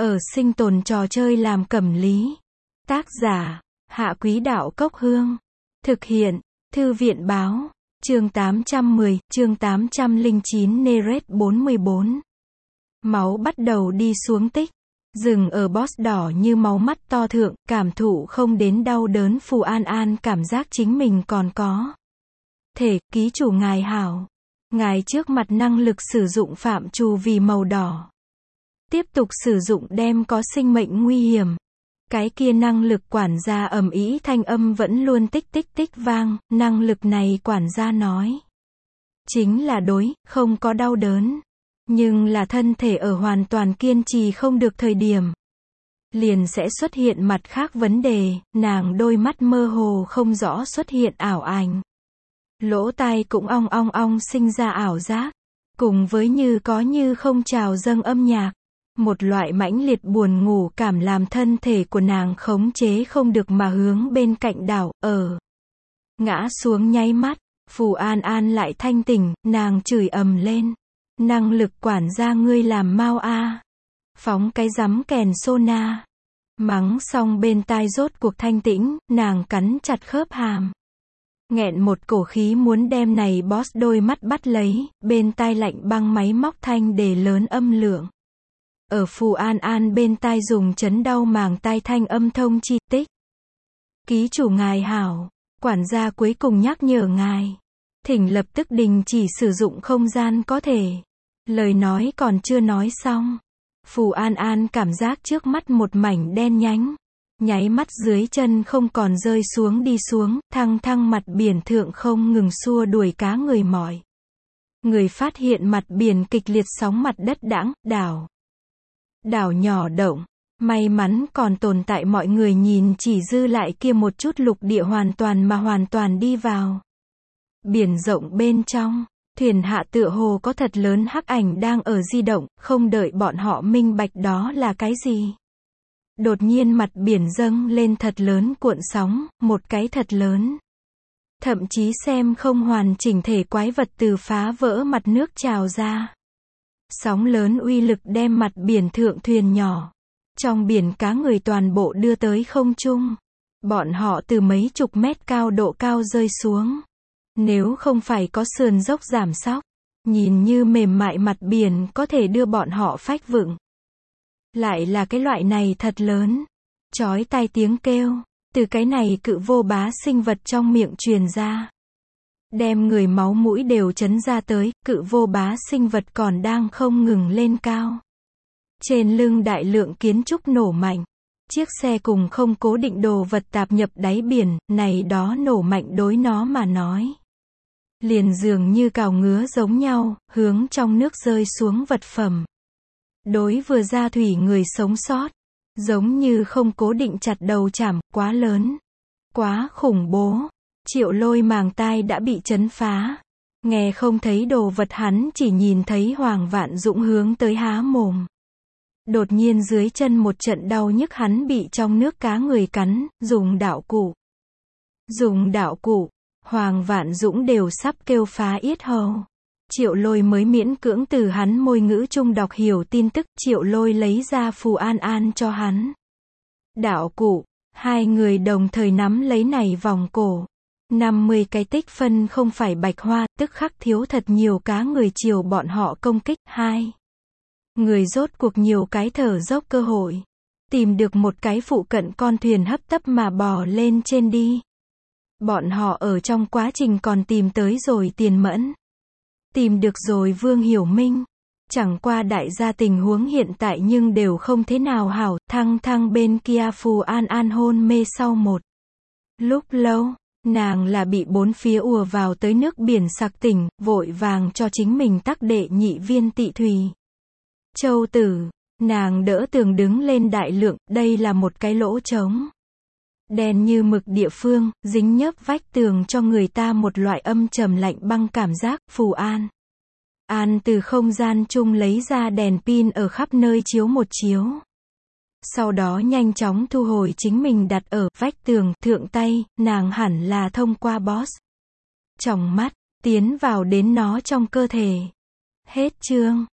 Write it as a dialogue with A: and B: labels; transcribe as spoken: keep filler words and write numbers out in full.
A: ở sinh tồn trò chơi làm cẩm lý. Tác giả, Hạ Quý Đạo Cốc Hương. Thực hiện, Thư viện Báo. Chương tám trăm mười, chương tám trăm lẻ chín Neret bốn mươi bốn. Máu bắt đầu đi xuống tích. Dừng ở boss đỏ như máu mắt to thượng, cảm thụ không đến đau đớn. Phù An An cảm giác chính mình còn có thể, ký chủ ngài hảo. Ngài trước mặt năng lực sử dụng phạm trù vì màu đỏ. Tiếp tục sử dụng đem có sinh mệnh nguy hiểm. Cái kia năng lực quản gia ầm ĩ thanh âm vẫn luôn tích tích tích vang, năng lực này quản gia nói. Chính là đối, không có đau đớn. Nhưng là thân thể ở hoàn toàn kiên trì không được thời điểm. Liền sẽ xuất hiện mặt khác vấn đề, nàng đôi mắt mơ hồ không rõ xuất hiện ảo ảnh. Lỗ tai cũng ong ong ong sinh ra ảo giác. Cùng với như có như không trào dâng âm nhạc. Một loại mãnh liệt buồn ngủ cảm làm thân thể của nàng khống chế không được mà hướng bên cạnh đảo, ở. Ngã xuống nháy mắt, Phù An An lại thanh tỉnh, nàng chửi ầm lên. Năng lực quản gia ngươi làm mau a. Phóng cái rắm kèn sona. Mắng xong bên tai rốt cuộc thanh tĩnh, nàng cắn chặt khớp hàm. Nghẹn một cổ khí muốn đem này boss đôi mắt bắt lấy, bên tai lạnh băng máy móc thanh để lớn âm lượng. Ở Phù An An bên tai dùng chấn đau màng tai thanh âm thông chi tích. Ký chủ ngài hảo, quản gia cuối cùng nhắc nhở ngài. Thỉnh lập tức đình chỉ sử dụng không gian có thể. Lời nói còn chưa nói xong. Phù An An cảm giác trước mắt một mảnh đen nhánh. Nháy mắt dưới chân không còn rơi xuống đi xuống, thăng thăng mặt biển thượng không ngừng xua đuổi cá người mỏi. Người phát hiện mặt biển kịch liệt sóng mặt đất đãng, đảo. Đảo nhỏ động, may mắn còn tồn tại mọi người nhìn chỉ dư lại kia một chút lục địa hoàn toàn mà hoàn toàn đi vào. Biển rộng bên trong, thuyền hạ tựa hồ có thật lớn hắc ảnh đang ở di động, không đợi bọn họ minh bạch đó là cái gì. Đột nhiên mặt biển dâng lên thật lớn cuộn sóng, một cái thật lớn. Thậm chí xem không hoàn chỉnh thể quái vật từ phá vỡ mặt nước trào ra. Sóng lớn uy lực đem mặt biển thượng thuyền nhỏ. Trong biển cá người toàn bộ đưa tới không trung. Bọn họ từ mấy chục mét cao độ cao rơi xuống. Nếu không phải có sườn dốc giảm sóc, nhìn như mềm mại mặt biển có thể đưa bọn họ phách vựng. Lại là cái loại này thật lớn. Chói tai tiếng kêu, từ cái này cự vô bá sinh vật trong miệng truyền ra. Đem người máu mũi đều chấn ra tới, cự vô bá sinh vật còn đang không ngừng lên cao. Trên lưng đại lượng kiến trúc nổ mạnh. Chiếc xe cùng không cố định đồ vật tạp nhập đáy biển, này đó nổ mạnh đối nó mà nói. Liền dường như cào ngứa giống nhau, hướng trong nước rơi xuống vật phẩm. Đối vừa ra thủy người sống sót. Giống như không cố định chặt đầu chảm, quá lớn. Quá khủng bố. Triệu Lôi màng tai đã bị chấn phá. Nghe không thấy đồ vật hắn chỉ nhìn thấy Hoàng Vạn Dũng hướng tới há mồm. Đột nhiên dưới chân một trận đau nhức hắn bị trong nước cá người cắn, dùng đạo cụ. Dùng đạo cụ, Hoàng Vạn Dũng đều sắp kêu phá yết hầu. Triệu Lôi mới miễn cưỡng từ hắn môi ngữ trung đọc hiểu tin tức, Triệu Lôi lấy ra Phù An An cho hắn. Đạo cụ, hai người đồng thời nắm lấy này vòng cổ. năm mươi cái tích phân không phải bạch hoa, tức khắc thiếu thật nhiều cá người chiều bọn họ công kích. Hai người rốt cuộc nhiều cái thở dốc cơ hội. Tìm được một cái phụ cận con thuyền hấp tấp mà bò lên trên đi. Bọn họ ở trong quá trình còn tìm tới rồi Tiền Mẫn. Tìm được rồi Vương Hiểu Minh. Chẳng qua đại gia tình huống hiện tại nhưng đều không thế nào hảo, thăng thăng bên kia Phù An An hôn mê sau một lúc lâu. Nàng là bị bốn phía ùa vào tới nước biển sặc tỉnh, vội vàng cho chính mình tắc đệ nhị viên tị thủy. Châu tử, nàng đỡ tường đứng lên đại lượng, đây là một cái lỗ trống. Đen như mực địa phương, dính nhớp vách tường cho người ta một loại âm trầm lạnh băng cảm giác. Phù An An từ không gian chung lấy ra đèn pin ở khắp nơi chiếu một chiếu. Sau đó nhanh chóng thu hồi chính mình đặt ở vách tường thượng tay, nàng hẳn là thông qua boss. Tròng mắt, tiến vào đến nó trong cơ thể. Hết chương.